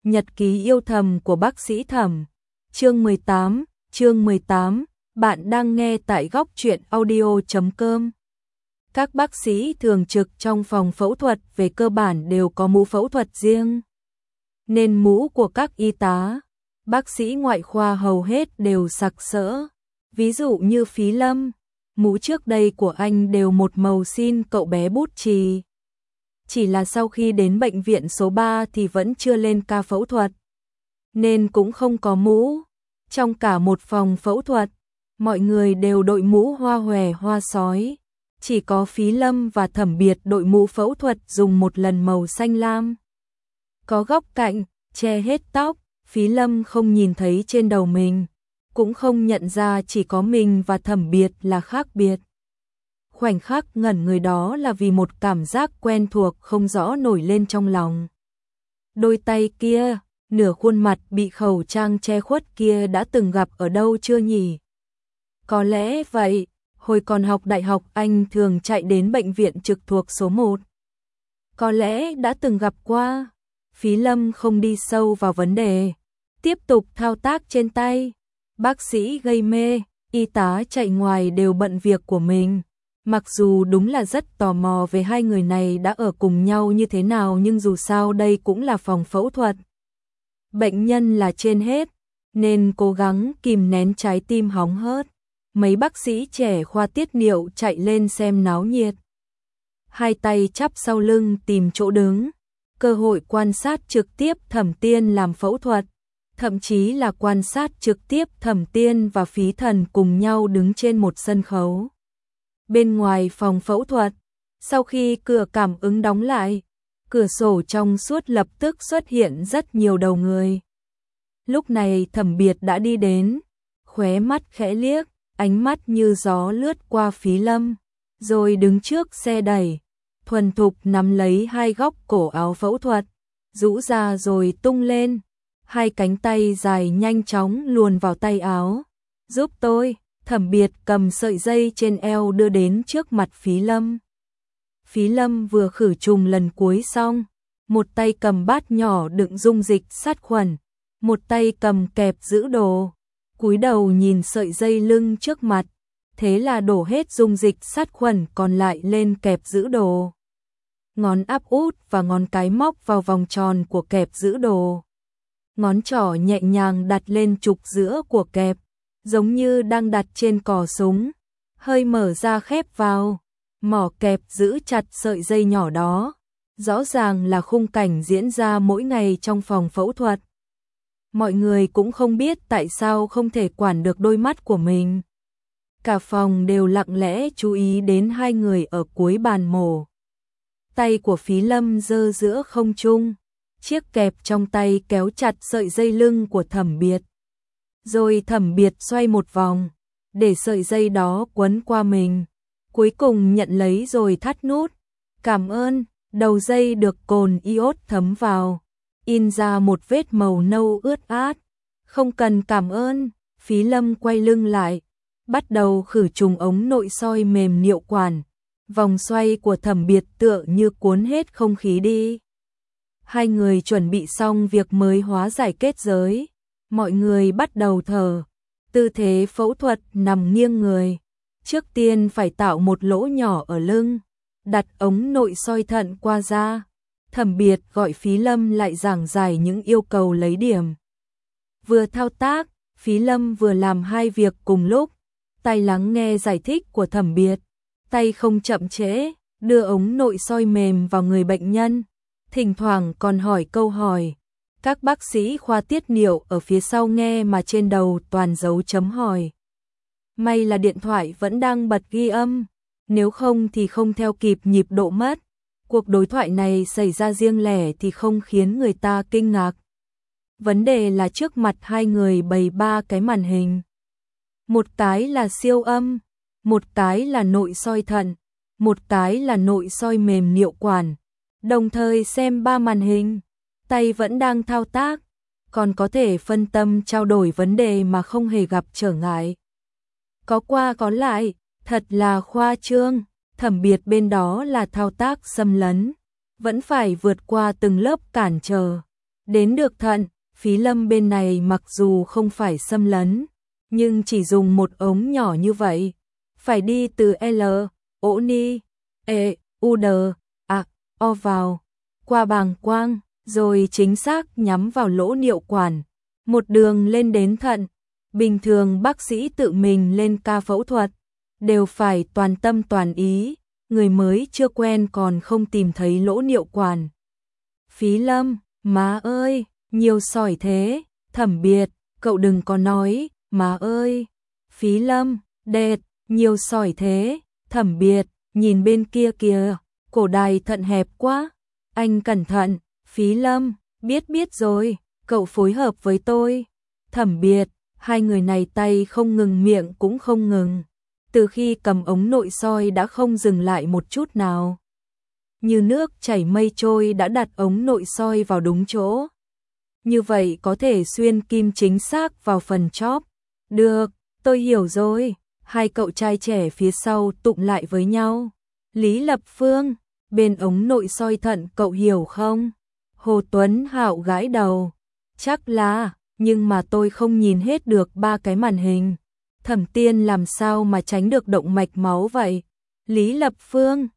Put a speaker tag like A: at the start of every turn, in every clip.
A: Nhật ký yêu thầm của bác sĩ Thẩm. Chương 18, bạn đang nghe tại góc truyện audio.com. Các bác sĩ thường trực trong phòng phẫu thuật về cơ bản đều có mũ phẫu thuật riêng. Nên mũ của các y tá, bác sĩ ngoại khoa hầu hết đều sặc sỡ. Ví dụ như Phí Lâm, mũ trước đây của anh đều một màu xin cậu bé bút chì. Chỉ là sau khi đến bệnh viện số 3 thì vẫn chưa lên ca phẫu thuật, nên cũng không có mũ. Trong cả một phòng phẫu thuật, mọi người đều đội mũ hoa hòe hoa sói. Chỉ có Phí Lâm và Thẩm Biệt đội mũ phẫu thuật dùng một lần màu xanh lam. Có góc cạnh, che hết tóc, Phí Lâm không nhìn thấy trên đầu mình, cũng không nhận ra chỉ có mình và Thẩm Biệt là khác biệt. Khoảnh khắc ngẩn người đó là vì một cảm giác quen thuộc không rõ nổi lên trong lòng. Đôi tay kia, nửa khuôn mặt bị khẩu trang che khuất kia đã từng gặp ở đâu chưa nhỉ? Có lẽ vậy, hồi còn học đại học anh thường chạy đến bệnh viện trực thuộc số 1. Có lẽ đã từng gặp qua. Phí Lâm không đi sâu vào vấn đề, tiếp tục thao tác trên tay. Bác sĩ gây mê, y tá chạy ngoài đều bận việc của mình. Mặc dù đúng là rất tò mò về hai người này đã ở cùng nhau như thế nào, nhưng dù sao đây cũng là phòng phẫu thuật. Bệnh nhân là trên hết, nên cố gắng kìm nén trái tim hóng hớt. Mấy bác sĩ trẻ khoa tiết niệu chạy lên xem náo nhiệt. Hai tay chắp sau lưng tìm chỗ đứng, cơ hội quan sát trực tiếp Thẩm Tiên làm phẫu thuật, thậm chí là quan sát trực tiếp Thẩm Tiên và Phí Thần cùng nhau đứng trên một sân khấu. Bên ngoài phòng phẫu thuật, sau khi cửa cảm ứng đóng lại, cửa sổ trong suốt lập tức xuất hiện rất nhiều đầu người. Lúc này Thẩm Biệt đã đi đến, khóe mắt khẽ liếc, ánh mắt như gió lướt qua Phí Lâm, rồi đứng trước xe đẩy, thuần thục nắm lấy hai góc cổ áo phẫu thuật, rũ ra rồi tung lên, hai cánh tay dài nhanh chóng luồn vào tay áo. Giúp tôi. Thẩm Biệt cầm sợi dây trên eo đưa đến trước mặt Phí Lâm. Phí Lâm vừa khử trùng lần cuối xong, một tay cầm bát nhỏ đựng dung dịch sát khuẩn, một tay cầm kẹp giữ đồ, cúi đầu nhìn sợi dây lưng trước mặt, thế là đổ hết dung dịch sát khuẩn còn lại lên kẹp giữ đồ. Ngón áp út và ngón cái móc vào vòng tròn của kẹp giữ đồ. Ngón trỏ nhẹ nhàng đặt lên trục giữa của kẹp, giống như đang đặt trên cò súng, hơi mở ra khép vào, mỏ kẹp giữ chặt sợi dây nhỏ đó. Rõ ràng là khung cảnh diễn ra mỗi ngày trong phòng phẫu thuật. Mọi người cũng không biết tại sao không thể quản được đôi mắt của mình. Cả phòng đều lặng lẽ chú ý đến hai người ở cuối bàn mổ. Tay của Phí Lâm giơ giữa không trung, chiếc kẹp trong tay kéo chặt sợi dây lưng của Thẩm Biệt. Rồi Thẩm Biệt xoay một vòng, để sợi dây đó quấn qua mình. Cuối cùng nhận lấy rồi thắt nút. Cảm ơn, đầu dây được cồn iốt thấm vào, in ra một vết màu nâu ướt át. Không cần cảm ơn, Phí Lâm quay lưng lại, bắt đầu khử trùng ống nội soi mềm niệu quản. Vòng xoay của Thẩm Biệt tựa như cuốn hết không khí đi. Hai người chuẩn bị xong việc mới hóa giải kết giới. Mọi người bắt đầu thở, tư thế phẫu thuật nằm nghiêng người. Trước tiên phải tạo một lỗ nhỏ ở lưng, đặt ống nội soi thận qua da. Thẩm Biệt gọi Phí Lâm lại giảng giải những yêu cầu lấy điểm. Vừa thao tác, Phí Lâm vừa làm hai việc cùng lúc, tay lắng nghe giải thích của Thẩm Biệt, tay không chậm trễ, đưa ống nội soi mềm vào người bệnh nhân, thỉnh thoảng còn hỏi câu hỏi. Các bác sĩ khoa tiết niệu ở phía sau nghe mà trên đầu toàn dấu chấm hỏi. May là điện thoại vẫn đang bật ghi âm, nếu không thì không theo kịp nhịp độ mất. Cuộc đối thoại này xảy ra riêng lẻ thì không khiến người ta kinh ngạc. Vấn đề là trước mặt hai người bày ba cái màn hình. Một cái là siêu âm, một cái là nội soi thận, một cái là nội soi mềm niệu quản. Đồng thời xem ba màn hình, tay vẫn đang thao tác, còn có thể phân tâm trao đổi vấn đề mà không hề gặp trở ngại. Có qua có lại, thật là khoa trương. Thẩm Biệt bên đó là thao tác xâm lấn, vẫn phải vượt qua từng lớp cản trở. Đến được thận, Phí Lâm bên này mặc dù không phải xâm lấn, nhưng chỉ dùng một ống nhỏ như vậy, phải đi từ L, O ni, E, U D, A, O vào, qua bàng quang, rồi chính xác nhắm vào lỗ niệu quản, một đường lên đến thận. Bình thường bác sĩ tự mình lên ca phẫu thuật, đều phải toàn tâm toàn ý, người mới chưa quen còn không tìm thấy lỗ niệu quản. Phí Lâm, má ơi, nhiều sỏi thế, Thẩm Biệt, cậu đừng có nói, má ơi. Phí Lâm, đệt, nhiều sỏi thế, Thẩm Biệt, nhìn bên kia kìa, cổ đài thận hẹp quá, anh cẩn thận. Phí Lâm, biết rồi, cậu phối hợp với tôi. Thẩm Biệt, hai người này tay không ngừng miệng cũng không ngừng. Từ khi cầm ống nội soi đã không dừng lại một chút nào. Như nước chảy mây trôi đã đặt ống nội soi vào đúng chỗ. Như vậy có thể xuyên kim chính xác vào phần chóp. Được, tôi hiểu rồi. Hai cậu trai trẻ phía sau tụm lại với nhau. Lý Lập Phương, bên ống nội soi thận cậu hiểu không? Hồ Tuấn Hạo gãi đầu. Chắc là, nhưng mà tôi không nhìn hết được ba cái màn hình. Thẩm Tiên làm sao mà tránh được động mạch máu vậy? Lý Lập Phương,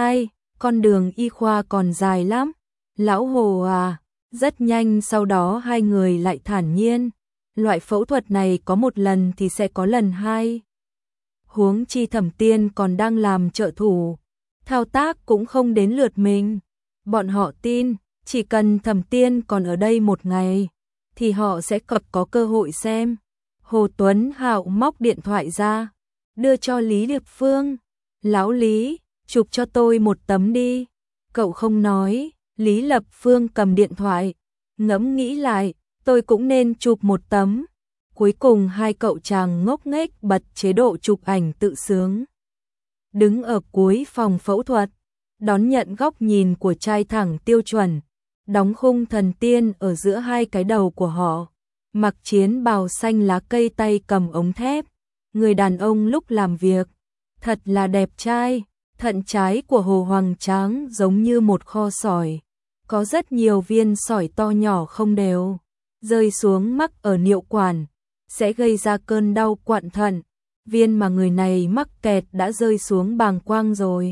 A: con đường y khoa còn dài lắm. Lão Hồ à, rất nhanh sau đó hai người lại thản nhiên. Loại phẫu thuật này có một lần thì sẽ có lần hai. Huống chi Thẩm Tiên còn đang làm trợ thủ. Thao tác cũng không đến lượt mình. Bọn họ tin, chỉ cần Thẩm Tiên còn ở đây một ngày, thì họ sẽ có cơ hội xem. Hồ Tuấn Hạo móc điện thoại ra, đưa cho Lý Lập Phương. Lão Lý, chụp cho tôi một tấm đi. Cậu không nói. Lý Lập Phương cầm điện thoại, ngẫm nghĩ lại, tôi cũng nên chụp một tấm. Cuối cùng hai cậu chàng ngốc nghếch bật chế độ chụp ảnh tự sướng. Đứng ở cuối phòng phẫu thuật, đón nhận góc nhìn của trai thẳng tiêu chuẩn, đóng khung thần tiên ở giữa hai cái đầu của họ. Mặc chiến bào xanh lá cây, tay cầm ống thép. Người đàn ông lúc làm việc, thật là đẹp trai. Thận trái của Hồ Hoàng Tráng giống như một kho sỏi. Có rất nhiều viên sỏi to nhỏ không đều, rơi xuống mắc ở niệu quản, sẽ gây ra cơn đau quặn thận. Viên mà người này mắc kẹt đã rơi xuống bàng quang rồi.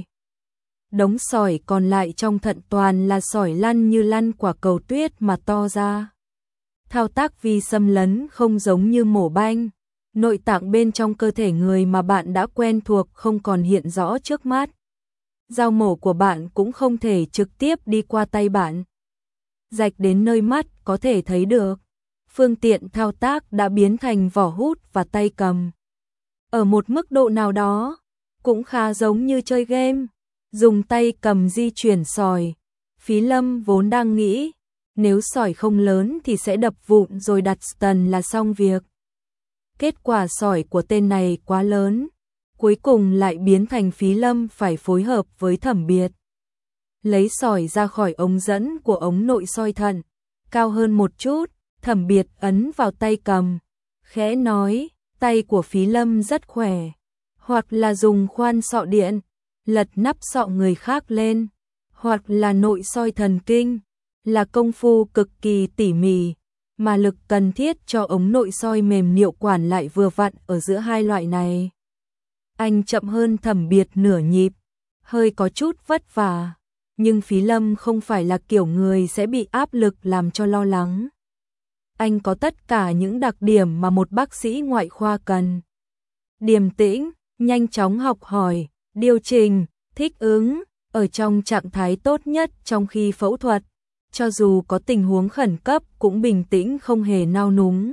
A: Đống sỏi còn lại trong thận toàn là sỏi lăn như lăn quả cầu tuyết mà to ra. Thao tác vi xâm lấn không giống như mổ banh. Nội tạng bên trong cơ thể người mà bạn đã quen thuộc không còn hiện rõ trước mắt. Dao mổ của bạn cũng không thể trực tiếp đi qua tay bạn. Rạch đến nơi mắt có thể thấy được. Phương tiện thao tác đã biến thành vỏ hút và tay cầm. Ở một mức độ nào đó, cũng khá giống như chơi game. Dùng tay cầm di chuyển sỏi. Phí Lâm vốn đang nghĩ, nếu sỏi không lớn thì sẽ đập vụn rồi đặt stent là xong việc. Kết quả sỏi của tên này quá lớn, cuối cùng lại biến thành Phí Lâm phải phối hợp với Thẩm Biệt. Lấy sỏi ra khỏi ống dẫn của ống nội soi thận, cao hơn một chút, Thẩm Biệt ấn vào tay cầm, khẽ nói, tay của Phí Lâm rất khỏe, hoặc là dùng khoan sọ điện, lật nắp sọ người khác lên, hoặc là nội soi thần kinh, là công phu cực kỳ tỉ mỉ, mà lực cần thiết cho ống nội soi mềm niệu quản lại vừa vặn ở giữa hai loại này. Anh chậm hơn Thẩm Biệt nửa nhịp, hơi có chút vất vả, nhưng Phí Lâm không phải là kiểu người sẽ bị áp lực làm cho lo lắng. Anh có tất cả những đặc điểm mà một bác sĩ ngoại khoa cần. Điềm tĩnh, nhanh chóng học hỏi, điều chỉnh, thích ứng, ở trong trạng thái tốt nhất trong khi phẫu thuật. Cho dù có tình huống khẩn cấp cũng bình tĩnh không hề nao núng.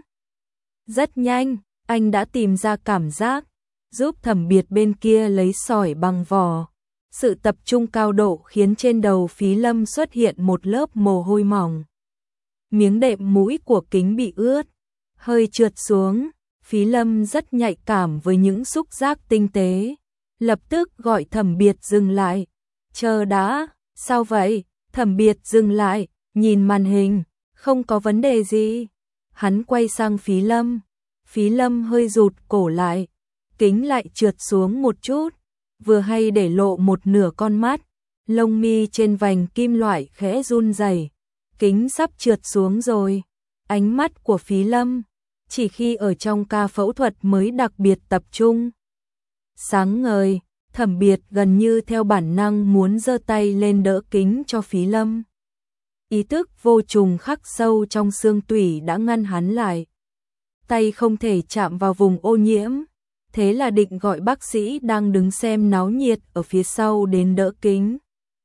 A: Rất nhanh, anh đã tìm ra cảm giác, giúp Thẩm Biệt bên kia lấy sỏi bằng vỏ. Sự tập trung cao độ khiến trên đầu Phí Lâm xuất hiện một lớp mồ hôi mỏng. Miếng đệm mũi của kính bị ướt, hơi trượt xuống. Phí Lâm rất nhạy cảm với những xúc giác tinh tế. Lập tức gọi Thẩm Biệt dừng lại. Chờ đã, sao vậy? Thẩm Biệt dừng lại, nhìn màn hình, không có vấn đề gì. Hắn quay sang Phí Lâm. Phí Lâm hơi rụt cổ lại, kính lại trượt xuống một chút, vừa hay để lộ một nửa con mắt, lông mi trên vành kim loại khẽ run rẩy. kính sắp trượt xuống rồi. Ánh mắt của Phí Lâm, chỉ khi ở trong ca phẫu thuật mới đặc biệt tập trung. Sáng ngời, Thẩm Biệt gần như theo bản năng muốn giơ tay lên đỡ kính cho Phí Lâm. Ý thức vô trùng khắc sâu trong xương tủy đã ngăn hắn lại. Tay không thể chạm vào vùng ô nhiễm, thế là định gọi bác sĩ đang đứng xem náo nhiệt ở phía sau đến đỡ kính.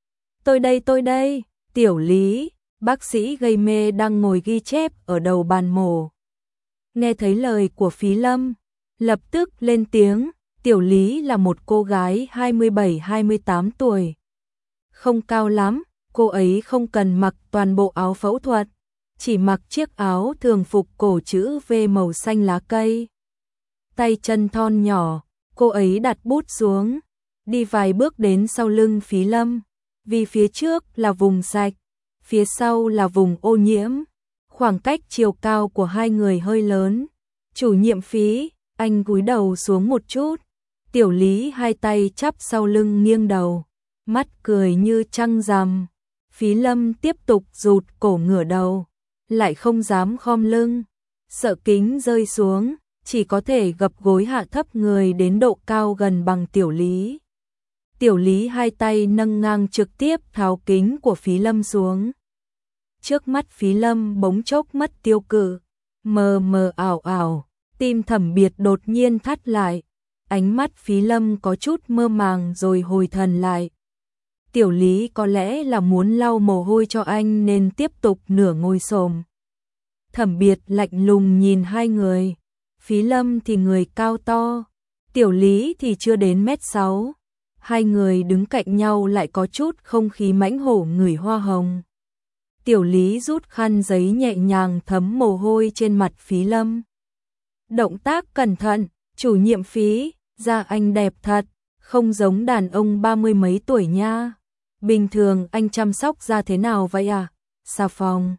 A: Tôi đây, Tiểu Lý, bác sĩ gây mê đang ngồi ghi chép ở đầu bàn mổ. Nghe thấy lời của Phí Lâm, lập tức lên tiếng. Tiểu Lý là một cô gái 27-28 tuổi. Không cao lắm, cô ấy không cần mặc toàn bộ áo phẫu thuật, chỉ mặc chiếc áo thường phục cổ chữ V màu xanh lá cây. Tay chân thon nhỏ, cô ấy đặt bút xuống, đi vài bước đến sau lưng Phí Lâm, vì phía trước là vùng sạch, phía sau là vùng ô nhiễm. Khoảng cách chiều cao của hai người hơi lớn. Chủ nhiệm Phí, anh cúi đầu xuống một chút. Tiểu Lý hai tay chắp sau lưng nghiêng đầu, mắt cười như trăng rằm. Phí Lâm tiếp tục rụt cổ ngửa đầu, lại không dám khom lưng, sợ kính rơi xuống, chỉ có thể gập gối hạ thấp người đến độ cao gần bằng Tiểu Lý. Tiểu Lý hai tay nâng ngang trực tiếp tháo kính của Phí Lâm xuống. Trước mắt Phí Lâm bỗng chốc mất tiêu cự, mờ mờ ảo ảo, tim Thẩm Biệt đột nhiên thắt lại. Ánh mắt Phí Lâm có chút mơ màng rồi hồi thần lại. Tiểu Lý có lẽ là muốn lau mồ hôi cho anh nên tiếp tục nửa ngồi xổm. Thẩm Biệt lạnh lùng nhìn hai người. Phí Lâm thì người cao to, Tiểu Lý thì chưa đến 1m6. Hai người đứng cạnh nhau lại có chút không khí mãnh hổ ngửi hoa hồng. Tiểu Lý rút khăn giấy nhẹ nhàng thấm mồ hôi trên mặt Phí Lâm. Động tác cẩn thận, chủ nhiệm Phí, da anh đẹp thật, không giống đàn ông 30 mấy tuổi nha. Bình thường anh chăm sóc da thế nào vậy à? Xà phòng.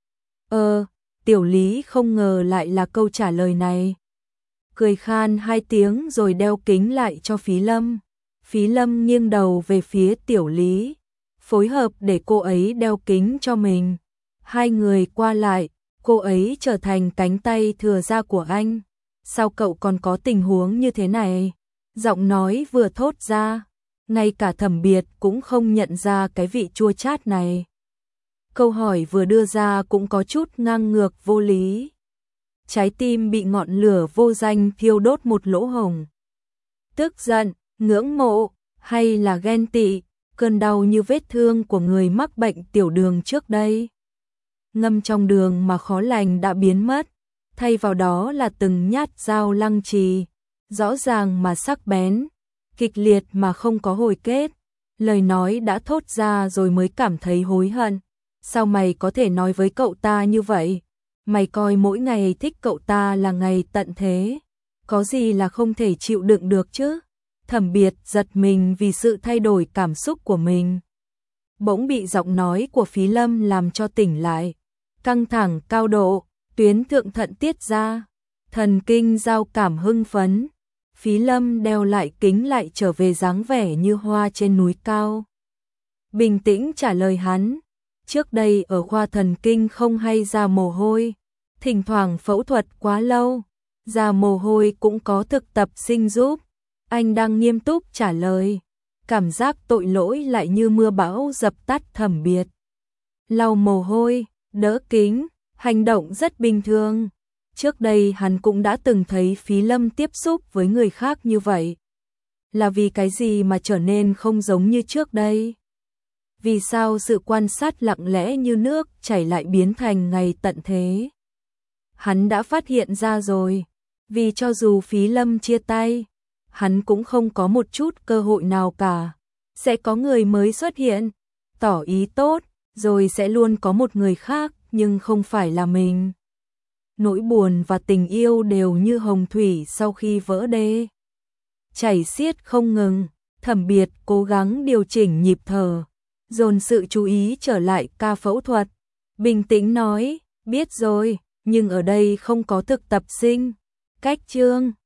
A: Tiểu Lý không ngờ lại là câu trả lời này. Cười khan hai tiếng rồi đeo kính lại cho Phí Lâm. Phí Lâm nghiêng đầu về phía Tiểu Lý, phối hợp để cô ấy đeo kính cho mình. Hai người qua lại, cô ấy trở thành cánh tay thừa ra của anh. Sao cậu còn có tình huống như thế này? Giọng nói vừa thốt ra, ngay cả Thẩm Biệt cũng không nhận ra cái vị chua chát này. Câu hỏi vừa đưa ra cũng có chút ngang ngược vô lý. Trái tim bị ngọn lửa vô danh thiêu đốt một lỗ hổng. Tức giận, ngưỡng mộ, hay là ghen tị, cơn đau như vết thương của người mắc bệnh tiểu đường trước đây. Ngâm trong đường mà khó lành đã biến mất, thay vào đó là từng nhát dao lăng trì, rõ ràng mà sắc bén, kịch liệt mà không có hồi kết. Lời nói đã thốt ra rồi mới cảm thấy hối hận. Sao mày có thể nói với cậu ta như vậy? Mày coi mỗi ngày thích cậu ta là ngày tận thế. Có gì là không thể chịu đựng được chứ? Thẩm Biệt giật mình vì sự thay đổi cảm xúc của mình. Bỗng bị giọng nói của Phí Lâm làm cho tỉnh lại. Căng thẳng cao độ, tuyến thượng thận tiết ra. Thần kinh giao cảm hưng phấn. Phí Lâm đeo lại kính lại trở về dáng vẻ như hoa trên núi cao. Bình tĩnh trả lời hắn. Trước đây ở khoa thần kinh không hay ra mồ hôi. Thỉnh thoảng phẫu thuật quá lâu, ra mồ hôi cũng có thực tập sinh giúp. Anh đang nghiêm túc trả lời. Cảm giác tội lỗi lại như mưa bão dập tắt Thẩm Biệt. Lau mồ hôi, đỡ kính, hành động rất bình thường. Trước đây hắn cũng đã từng thấy Phí Lâm tiếp xúc với người khác như vậy. Là vì cái gì mà trở nên không giống như trước đây? Vì sao sự quan sát lặng lẽ như nước chảy lại biến thành ngày tận thế? Hắn đã phát hiện ra rồi. Vì cho dù Phí Lâm chia tay, hắn cũng không có một chút cơ hội nào cả. Sẽ có người mới xuất hiện, tỏ ý tốt, rồi sẽ luôn có một người khác, nhưng không phải là mình. Nỗi buồn và tình yêu đều như hồng thủy sau khi vỡ đê. Chảy xiết không ngừng, Thẩm Biệt cố gắng điều chỉnh nhịp thở, dồn sự chú ý trở lại ca phẫu thuật. Bình tĩnh nói, biết rồi, nhưng ở đây không có thực tập sinh. Cách chương